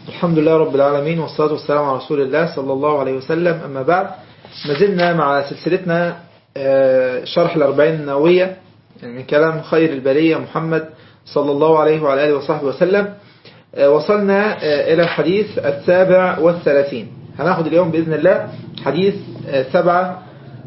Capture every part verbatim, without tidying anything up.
الحمد لله رب العالمين، والصلاة والسلام على رسول الله صلى الله عليه وسلم. أما بعد، ما زلنا مع سلسلتنا شرح الأربعين النووية من كلام خير البرية محمد صلى الله عليه وعلى آله وصحبه وسلم. وصلنا إلى الحديث السابع والثلاثين. هناخد اليوم بإذن الله حديث سبعة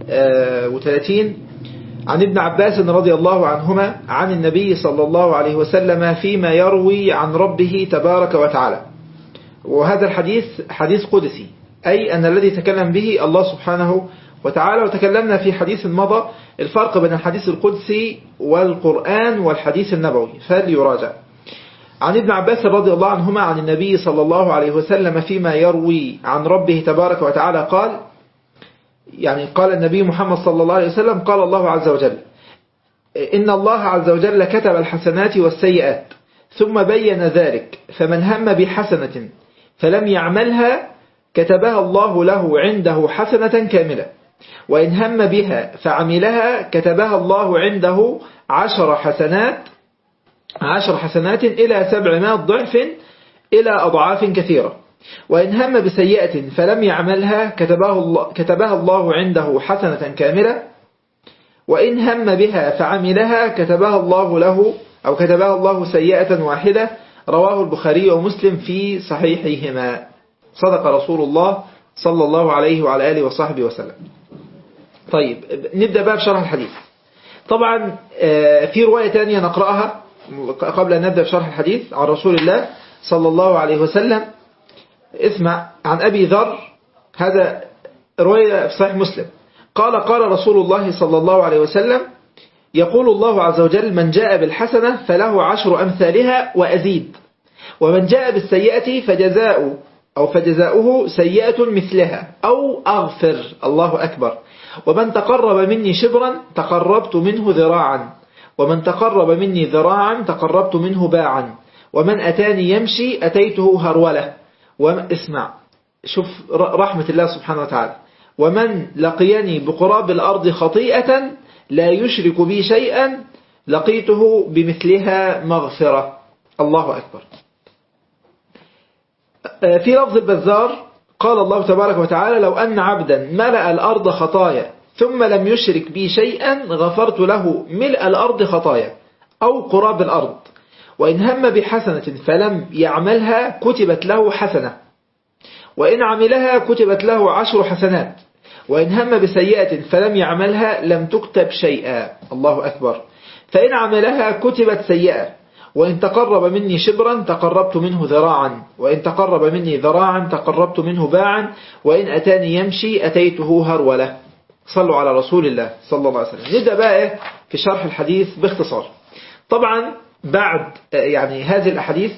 وثلاثين عن ابن عباس رضي الله عنهما عن النبي صلى الله عليه وسلم فيما يروي عن ربه تبارك وتعالى. وهذا الحديث حديث قدسي، أي أن الذي تكلم به الله سبحانه وتعالى. وتكلمنا في حديث مضى الفرق بين الحديث القدسي والقرآن والحديث النبوي، فليراجع. عن ابن عباس رضي الله عنهما عن النبي صلى الله عليه وسلم فيما يروي عن ربه تبارك وتعالى قال، يعني قال النبي محمد صلى الله عليه وسلم: قال الله عز وجل: إن الله عز وجل كتب الحسنات والسيئات ثم بين ذلك، فمن هم بحسنة فلم يعملها كتبها الله له عنده حسنة كاملة، وإن هم بها فعملها كتبها الله عنده عشر حسنات عشر حسنات إلى سبعمائة ضعف إلى أضعاف كثيرة، وإن هم بسيئة فلم يعملها كتبها الله, كتبها الله عنده حسنة كاملة، وإن هم بها فعملها كتبها الله له أو كتبها الله سيئة واحدة. رواه البخاري ومسلم في صحيحهما. صدق رسول الله صلى الله عليه وعلى آله وصحبه وسلم. طيب، نبدأ بقى بشرح الحديث. طبعا في رواية تانية نقرأها قبل أن نبدأ بشرح الحديث عن رسول الله صلى الله عليه وسلم. اسمع عن أبي ذر، هذا رواية في صحيح مسلم. قال: قال رسول الله صلى الله عليه وسلم: يقول الله عز وجل: من جاء بالحسنة فله عشر أمثالها وأزيد، ومن جاء بالسيئة فجزاؤه أو فجزاؤه سيئة مثلها أو أغفر. الله أكبر. ومن تقرب مني شبرا تقربت منه ذراعا، ومن تقرب مني ذراعا تقربت منه باعا، ومن أتاني يمشي أتيته هرولة. واسمع، شوف رحمة الله سبحانه وتعالى: ومن لقيني بقراب الأرض خطيئة لا يشرك بي شيئا لقيته بمثلها مغفرة. الله أكبر. في لفظ البزار قال الله تبارك وتعالى: لو أن عبدا ملأ الأرض خطايا ثم لم يشرك بي شيئا غفرت له ملء الأرض خطايا أو قراب الأرض، وإن هم بحسنة فلم يعملها كتبت له حسنة، وإن عملها كتبت له عشر حسنات، وإن هم بسيئة فلم يعملها لم تكتب شيئا. الله أكبر. فإن عملها كتبت سيئة، وإن تقرب مني شبرا تقربت منه ذراعا، وإن تقرب مني ذراعا تقربت منه باعا، وإن أتاني يمشي أتيته هرولة. صلوا على رسول الله صلى الله عليه وسلم. نبدأ بقى في شرح الحديث باختصار. طبعا بعد يعني هذه الأحاديث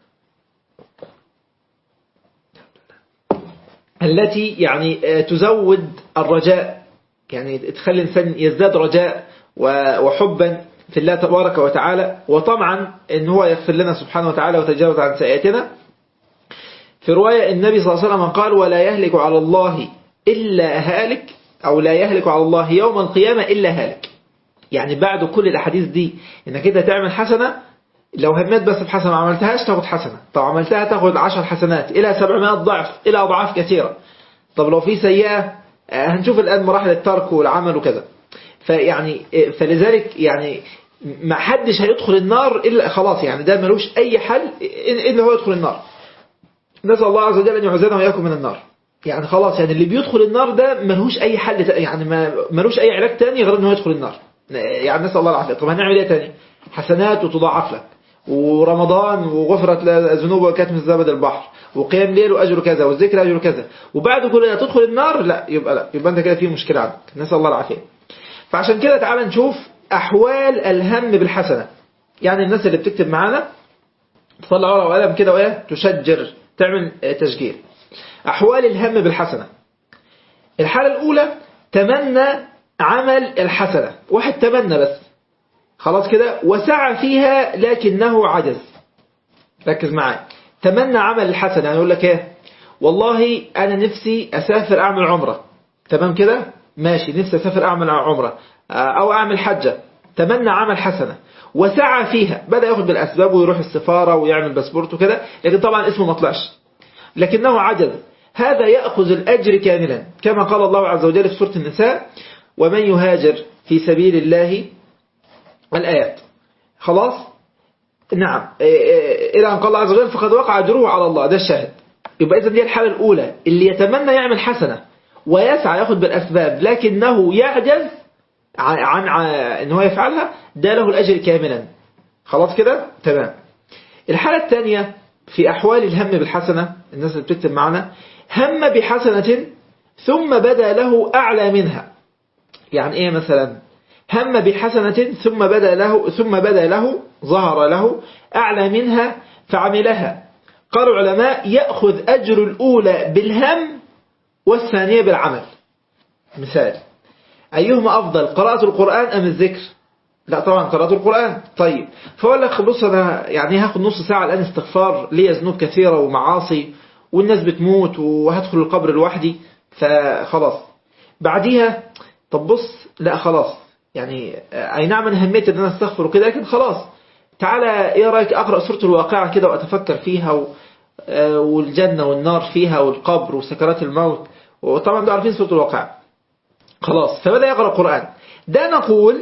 التي يعني تزود الرجاء، يعني تخلي الإنسان يزداد رجاء وحبا في الله تبارك وتعالى، وطبعا إن هو يغفر لنا سبحانه وتعالى وتجاوز عن سيئاتنا. في رواية النبي صلى الله عليه وسلم قال: ولا يهلك على الله إلا هالك، أو لا يهلك على الله يوم القيامة إلا هالك. يعني بعد كل الأحاديث دي إنك أنت تعمل حسنة، لو همت بس بحسنة ما عملتهاش تاخد حسنة، طب عملتها تاخد عشر حسنات إلى سبعمائة ضعف إلى أضعاف كثيرة. طب لو في سيئة هنشوف الآن مراحل الترك والعمل وكذا. فيعني فلذلك يعني ما حدش هيدخل النار إلا خلاص، يعني ده ملوش أي حل إلا هو يدخل النار. نسأل الله عز وجل أن يعوذنا وإياكم من النار. يعني خلاص، يعني اللي بيدخل النار ده ملوش أي حل، يعني ما ملوش أي علاج تاني غير أنه يدخل النار. يعني نسأل الله العافية. طب هنعمل إيه تاني؟ حسنات وتضاعف لك، ورمضان وغفرت الذنوب وكتم الزبد البحر، وقيام ليل وأجر كذا، والذكر أجر كذا، وبعد كل ده تدخل النار؟ لا، يبقى لا، يبقى أنت كده في مشكلة عندك. نسأل الله العافية. فعشان كده تعال نشوف أحوال الهم بالحسنة. يعني الناس اللي بتكتب معانا تطلع ورقة وقلم كده وإيه تشجر، تعمل تشجير. أحوال الهم بالحسنة. الحالة الأولى: تمنى عمل الحسنة. واحد تمنى بس خلاص كده وسعى فيها لكنه عجز. ركز معايا. تمنى عمل الحسنة، يعني يقول لك ايه، والله أنا نفسي أسافر أعمل عمرة. تمام كده، ماشي، نفسي أسافر أعمل عمرة أو أعمل حجة. تمنى عمل حسنة وسعى فيها، بدأ ياخد بالأسباب ويروح السفارة ويعمل باسبورت وكده، لكن طبعا اسمه ما طلعش. لكنه عجز، هذا يأخذ الأجر كاملا، كما قال الله عز وجل في سورة النساء: ومن يهاجر في سبيل الله، الآيات. خلاص. نعم، إلى أن قال الله عز وجل: فقد وقع أجره على الله. ده الشاهد. يبقى إذن دي الحالة الأولى، اللي يتمنى يعمل حسنة ويسعى يأخذ بالأسباب لكنه يعجز عن, عن أنه يفعلها، ده له الأجر كاملا. خلاص كده تمام. الحالة الثانية في أحوال الهم بالحسنة، الناس اللي بتكتب معنا: هم بحسنة ثم بدا له أعلى منها. يعني إيه مثلا؟ هم بحسنة ثم بدا له ثم بدا له ظهر له أعلى منها فعملها. قال العلماء: يأخذ أجر الأولى بالهم والثانية بالعمل. مثال: أيهما أفضل، قراءة القرآن أم الذكر؟ لا طبعا قراءة القرآن. طيب، فقال لك بص أنا يعني هاخد نص ساعة الآن استغفار، لي ذنوب كثيرة ومعاصي والناس بتموت وهدخل القبر لوحدي، فخلاص بعديها طب بص لا خلاص يعني أي نعم أنا هميت أن أنا استغفر وكده، لكن خلاص تعالى إيه رأيك أقرأ سورة الواقعة كده وأتفكر فيها و... والجنة والنار فيها والقبر وسكرات الموت، وطبعا دول عارفين سورة الواقعة. خلاص فبدأ يقرأ القرآن. ده نقول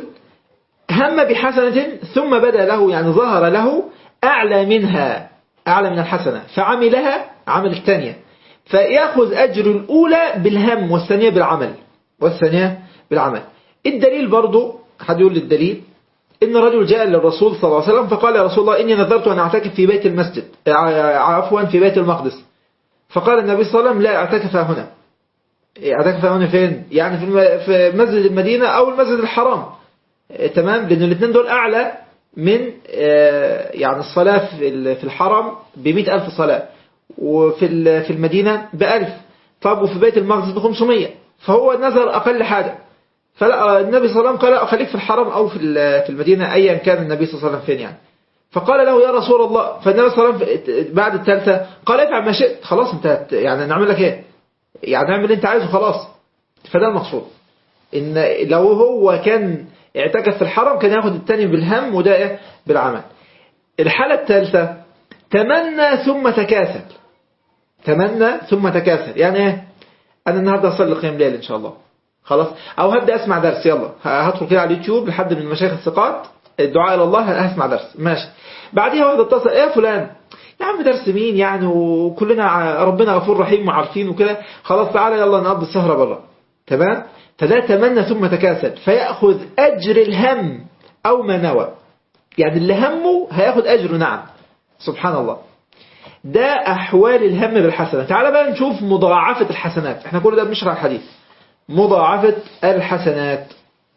هم بحسنة ثم بدأ له يعني ظهر له أعلى منها، أعلى من الحسنة، فعملها عمل الثانية، فيأخذ أجر الأولى بالهم والثانية بالعمل والثانية بالعمل. الدليل برضو، حد يقول للدليل: إن رجل جاء للرسول صلى الله عليه وسلم فقال: يا رسول الله إني نذرت أن أعتكف في بيت المسجد عفوا في بيت المقدس. فقال النبي صلى الله عليه وسلم: لا، اعتكف هنا. اعتكف هنا فين؟ يعني في مسجد المدينة أو المسجد الحرام. تمام، لأن الاثنين دول أعلى من يعني الصلاة في الحرم بمئة ألف صلاة، وفي في المدينة بألف. طب وفي بيت المقدس بخمسمية، فهو نظر أقل حاجة. فلا النبي صلى الله عليه وسلم قال: أخليك في الحرم أو في في المدينة أيا كان النبي صلى الله عليه وسلم فين يعني. فقال له: يا رسول الله. فالنبي صلى الله عليه وسلم بعد الثالثة قال: افعل ما شئت، خلاص انت يعني نعمل لك ايه يعني، نعمل اللي انت عايزه خلاص. فده المقصود، ان لو هو كان اعتكف في الحرم كان ياخد الثاني بالهم وده بالعمل. الحالة الثالثة: تمنى ثم تكاسل. تمنى ثم تكاسل يعني ايه؟ انا النهارده هصلي قيام ليل ان شاء الله، خلاص، او هبدا اسمع درس، يلا هدخل كده على اليوتيوب لحد من المشايخ الثقات الدعاء الى الله هسمع درس، ماشي. بعديها واحد اتصل: ايه يا فلان، يا عم درس مين يعني، وكلنا ربنا غفور رحيم وعارفين وكده، خلاص تعالى يلا نقضي السهرة بره. تمام. فده تمنى ثم تكاسل، فيأخذ أجر الهم أو ما نوى، يعني اللي همه هياخد أجره. نعم سبحان الله. ده أحوال الهم بالحسنة. تعالى بقى نشوف مضاعفة الحسنات. احنا كل ده بنشرح الحديث. مضاعفة الحسنات.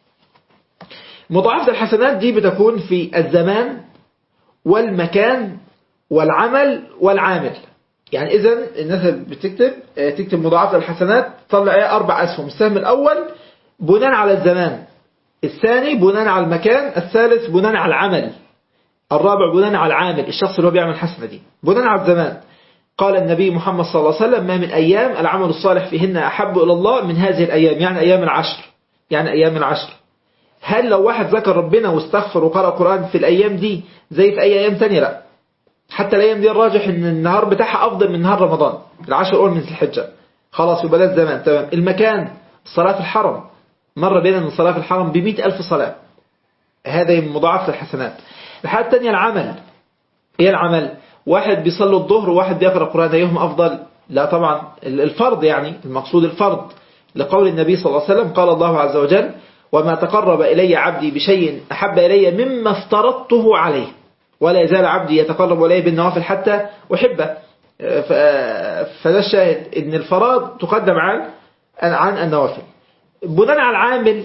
مضاعفة الحسنات دي بتكون في الزمان والمكان والعمل والعامل. يعني إذن الناس بتكتب تكتب مضاعفة الحسنات طلع ايه أربع أسهم. السهم الأول بناء على الزمان، الثاني بناء على المكان، الثالث بناء على العمل، الرابع بناء على العامل الشخص اللي هو بيعمل الحسنة دي. بناء على الزمان قال النبي محمد صلى الله عليه وسلم: ما من أيام العمل الصالح فيهن أحب إلى الله من هذه الأيام، يعني أيام العشر، يعني أيام العشر. هل لو واحد ذكر ربنا واستغفر وقرأ القرآن في الأيام دي زي في أي أيام تانية؟ لا، حتى الأيام دي الراجح إن النهار بتاعها أفضل من نهار رمضان، العشر الأول من ذي الحجة. خلاص يبقى ده الزمان. تمام. المكان: الصلاة في الحرم، مر بينا أن الصلاة في الحرم بمئة ألف صلاة، هذا مضاعفة الحسنات. الحالة الثانية العمل. إيه العمل؟ واحد بيصلي الظهر وواحد بيقرأ القرآن، أيهما أفضل؟ لا طبعا الفرض، يعني المقصود الفرض، لقول النبي صلى الله عليه وسلم: قال الله عز وجل: وما تقرب إلي عبدي بشيء أحب إلي مما افترضته عليه، ولا يزال عبدي يتقرب إلي بالنوافل حتى أحبه. فده الشاهد إن الفرائض تقدم عن عن النوافل. بناء على العامل: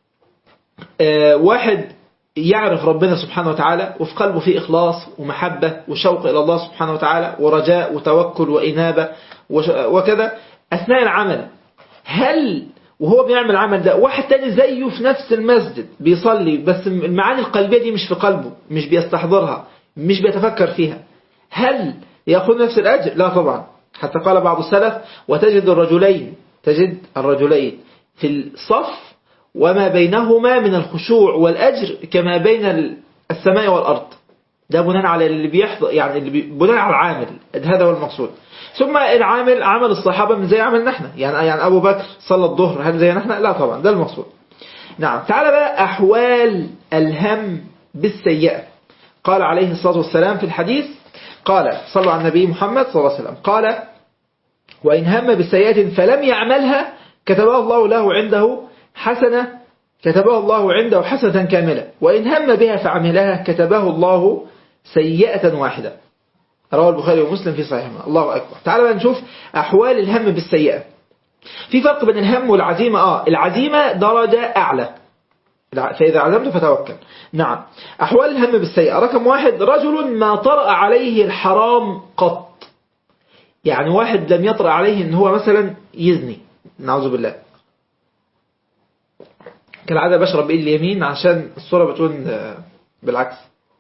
واحد يعرف ربنا سبحانه وتعالى وفي قلبه فيه إخلاص ومحبة وشوق إلى الله سبحانه وتعالى ورجاء وتوكل وإنابة وكذا أثناء العمل. هل وهو بيعمل العمل ده واحد تاني زيه في نفس المسجد بيصلي بس المعاني القلبية دي مش في قلبه، مش بيستحضرها، مش بيتفكر فيها، هل يأخذ نفس الأجر؟ لا طبعا. حتى قال بعض السلف: وتجد الرجلين تجد الرجلين في الصف وما بينهما من الخشوع والأجر كما بين السماء والأرض. ده بناء على اللي بيحضر، يعني اللي بي... بناء على العامل، هذا هو المقصود. ثم العامل عمل الصحابة من زي عملنا احنا، يعني يعني أبو بكر صلى الظهر هل زينا احنا؟ لا طبعا، ده المقصود. نعم. تعال بقى أحوال الهم بالسيئة. قال عليه الصلاة والسلام في الحديث، قال صلوا على النبي محمد صلى الله عليه وسلم، قال وإن هم بالسيئة فلم يعملها كتبها الله له عنده حسنة كتبها الله عنده حسنة كاملة، وإن هم بها فعملها كتبه الله سيئة واحدة. رواه البخاري ومسلم في صحيحهما. الله أكبر. تعال بقى نشوف أحوال الهم بالسيئة. في فرق بين الهم والعزيمة. آه العزيمة درجة أعلى، فإذا عزمت فتوكل. نعم. أحوال الهم بالسيئة، رقم واحد رجل ما طرأ عليه الحرام قط. يعني واحد لم يطرأ عليه إن هو مثلا يزني، نعوذ بالله. كالعادة بشرب بإيد اليمين عشان الصورة بتكون بالعكس.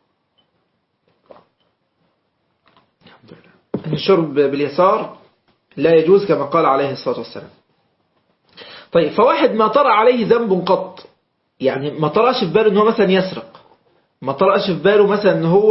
الشرب باليسار لا يجوز كما قال عليه الصلاة والسلام. طيب، فواحد ما طرأ عليه ذنب قط، يعني ما طرأش في باله ان هو مثلا يسرق، ما طرأش في باله مثلا ان هو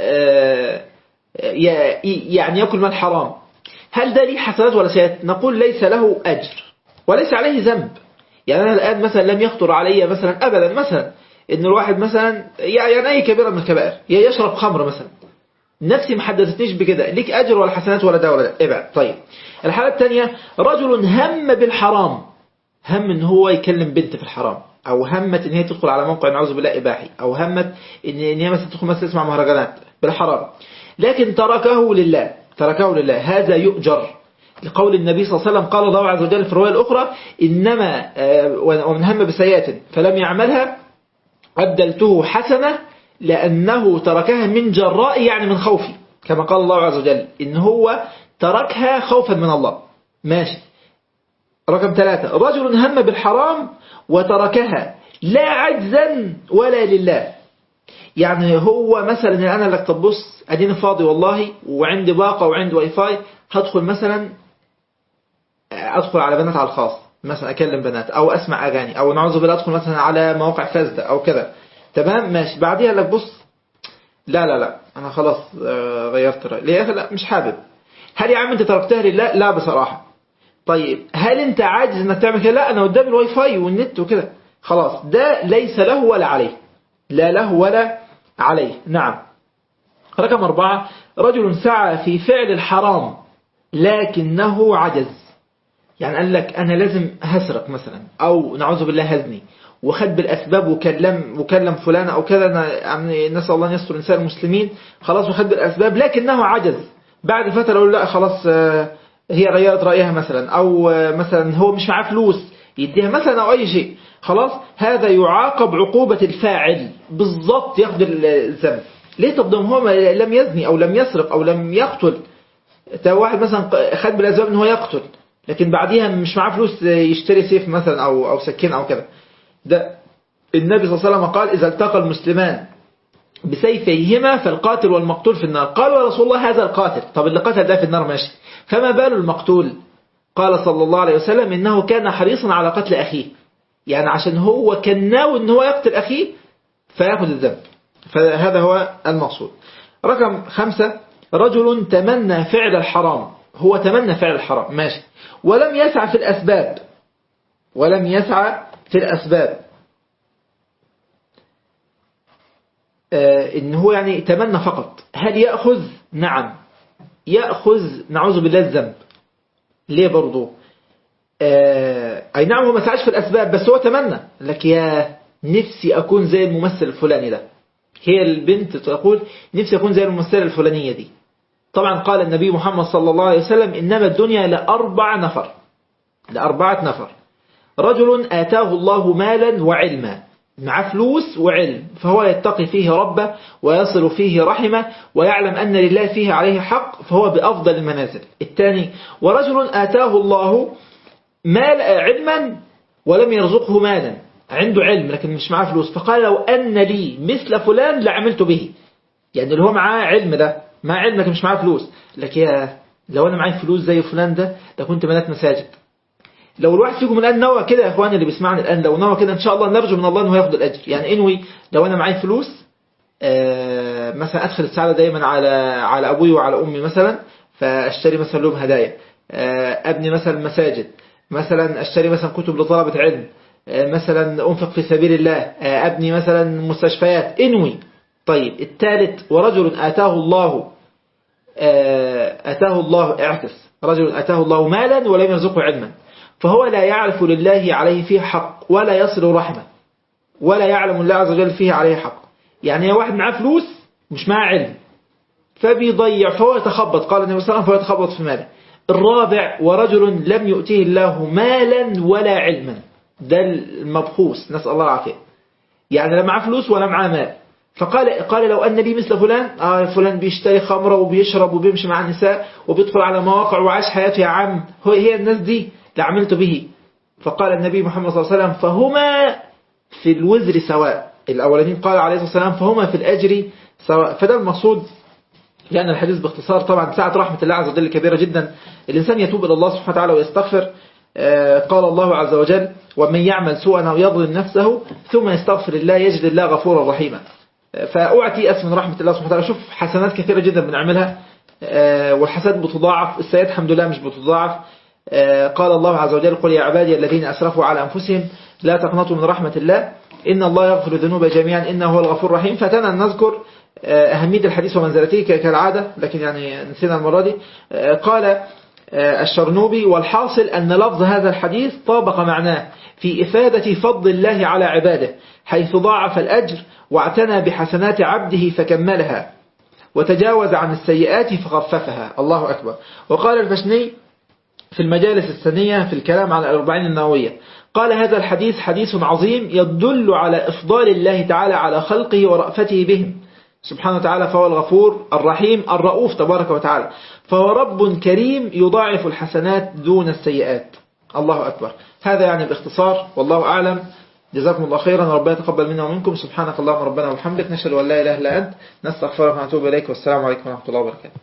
يعني يأكل مال حرام، هل ده ليه حسنات ولا سيئات؟ نقول ليس له أجر وليس عليه ذنب. يعني أنا الآن مثلا لم يخطر علي مثلا أبدا مثلا ان الواحد مثلا يعني أي كبيرة من الكبائر يشرب خمر مثلا، نفسي ما حدثتنيش بكده، ليك أجر ولا حسنات ولا ده ولا ده، ابعد. طيب، الحالة الثانية رجل هم بالحرام، هم ان هو يكلم بنت في الحرام، او همت ان هي تدخل على موقع نعوذ بالله اباحي، او همت ان هي مثلا تدخل مثلا تسمع مهرجانات بالحرام، لكن تركه لله، تركه لله، هذا يؤجر لقول النبي صلى الله عليه وسلم، قال الله عز وجل في الرواية الأخرى إنما ومن هم بسيئة فلم يعملها أبدلته حسنة لأنه تركها من جراء، يعني من خوفي، كما قال الله عز وجل إن هو تركها خوفا من الله. ماشي. رقم ثلاثة رجل هم بالحرام وتركها لا عجزا ولا لله، يعني هو مثلا أنا لك تبص أديني فاضي والله وعندي باقة وعندي واي فاي، هدخل مثلا أدخل على بنات على الخاص مثلا، أكلم بنات أو أسمع أغاني، أو نعوذ بالله أدخل مثلا على مواقع فاسدة أو كذا، تمام ماشي. بعديها لك بص لا لا لا أنا خلاص غيرت رأيي، ليه يا أخي؟ لا مش حابب. هل يا عم أنت تركتها لله؟ لا بصراحة. طيب هل أنت عاجز أنك تعمل كده؟ لا أنا قدام الواي فاي والنت وكده، خلاص ده ليس له ولا عليه، لا له ولا عليه. نعم. رقم أربعة رجل سعى في فعل الحرام لكنه عجز، يعني قال لك أنا لازم هسرق مثلا، أو نعوذ بالله هزني، وخد بالأسباب وكلم وكلم فلان أو كذا، يعني نسأل الله أن يستر نساء المسلمين، خلاص وخد بالأسباب لكنه عجز. بعد فترة يقول لا خلاص هي غيرت رأيها مثلا، أو مثلا هو مش معاه فلوس يديها مثلا أو أي شيء، خلاص هذا يعاقب عقوبة الفاعل بالضبط، ياخد الذنب. ليه؟ طب هو لم يزني أو لم يسرق أو لم يقتل، واحد مثلا خد بالأسباب أنه يقتل لكن بعديها مش معاه فلوس يشتري سيف مثلا أو أو سكين أو كذا. ده النبي صلى الله عليه وسلم قال إذا التقى المسلمان بسيفيهما فالقاتل والمقتول في النار. قالوا يا رسول الله هذا القاتل، طب اللي قتل ده في النار ماشي، فما بال المقتول؟ قال صلى الله عليه وسلم إنه كان حريصا على قتل أخيه، يعني عشان هو كان ناوي إن هو يقتل أخيه فيأخذ الذنب، فهذا هو المقصود. رقم خمسة رجل تمنى فعل الحرام، هو تمنى فعل الحرام ماشي، ولم يسعى في الأسباب، ولم يسعى في الأسباب آه إن هو يعني تمنى فقط. هل يأخذ؟ نعم يأخذ، نعوذ بالله الذنب. ليه برضو؟ آه أي نعم هو ما سعاش في الأسباب بس هو تمنى، لك يا نفسي أكون زي الممثل الفلاني ده، هي البنت تقول نفسي أكون زي الممثلة الفلانية دي. طبعا قال النبي محمد صلى الله عليه وسلم إنما الدنيا لأربع نفر، لأربعة نفر: رجل آتاه الله مالا وعلما، مع فلوس وعلم، فهو يتقي فيه ربه ويصل فيه رحمه ويعلم أن لله فيه عليه حق، فهو بأفضل المنازل. الثاني: ورجل آتاه الله مال علما ولم يرزقه مالا، عنده علم لكن مش معاه فلوس، فقال لو أن لي مثل فلان لعملت به، يعني اللي هو معاه علم ده معاه علم لكن مش معاه فلوس، لك يا لو أنا معي فلوس زي فلان ده ده كنت بنات مساجد. لو الواحد فيكم الآن نوى كده يا إخواني اللي بيسمعني الآن، لو نوى كده إن شاء الله نرجو من الله أنه ياخد الأجر، يعني انوي لو أنا معي فلوس مثلا أدخل السعادة دايما على على أبوي وعلى أمي مثلا، فأشتري مثلا لهم هدايا. أبني مثلا مساجد، مثلا أشتري مثلا كتب لطلبة علم، مثلا أنفق في سبيل الله، أبني مثلا مستشفيات، انوي. طيب الثالث، ورجل آتاه الله آتاه الله اعكس رجل آتاه الله مالا ولم يرزقه علما، فهو لا يعرف لله عليه فيه حق ولا يصل رحمه ولا يعلم الله عز وجل فيه عليه حق. يعني واحد معاه فلوس مش معاه علم فبيضيع، فهو يتخبط، قال النبي صلى الله عليه وسلم، فهو يتخبط في ماله. الرابع، ورجل لم يؤتيه الله مالا ولا علما، ده المبخوس، نسأل الله العافية. يعني لا معاه فلوس ولا معاه مال، فقال قال لو أن لي مثل فلان، آه فلان بيشتري خمرة وبيشرب وبيمشي مع النساء وبيدخل على مواقع وعاش حياته يا عم، هو هي الناس دي لعملت به. فقال النبي محمد صلى الله عليه وسلم فهما في الوزر سواء. الأولين قال عليه الصلاة والسلام فهما في الأجر سواء. فده المقصود. لأن الحديث باختصار طبعا ساعة رحمة الله عز وجل كبيرة جدا، الإنسان يتوب إلى الله سبحانه وتعالى ويستغفر. قال الله عز وجل ومن يعمل سوءا أو يظلم نفسه ثم يستغفر الله يجد الله غفورا رحيما. فأعطي أس من رحمة الله سبحانه وتعالى. شوف حسنات كثيرة جدا بنعملها، والحسنات بتضاعف، السيئات الحمد لله مش بتضاعف. قال الله عز وجل قل يا عبادي الذين أسرفوا على أنفسهم لا تقنطوا من رحمة الله إن الله يغفر الذنوب جميعا إنه هو الغفور الرحيم. فاتنا أن نذكر أهمية الحديث ومنزلته كالعادة، لكن يعني نسينا المرة دي. قال الشرنوبي والحاصل أن لفظ هذا الحديث طابق معناه في إفادة فضل الله على عباده، حيث ضاعف الأجر واعتنى بحسنات عبده فكملها وتجاوز عن السيئات فخففها. الله أكبر. وقال الفشني في المجالس الثانية في الكلام على الأربعين النووية، قال هذا الحديث حديث عظيم يدل على إفضال الله تعالى على خلقه ورأفته بهم سبحانه وتعالى، فهو الغفور الرحيم الرؤوف تبارك وتعالى، فهو رب كريم يضاعف الحسنات دون السيئات. الله أكبر. هذا يعني باختصار، والله أعلم. جزاكم الله خيرا، ربنا يتقبل منا ومنكم. سبحانك اللهم ربنا وبحمدك، نشهد أن لا إله إلا أنت، نستغفرك ونتوب إليك، والسلام عليكم ورحمة الله وبركاته.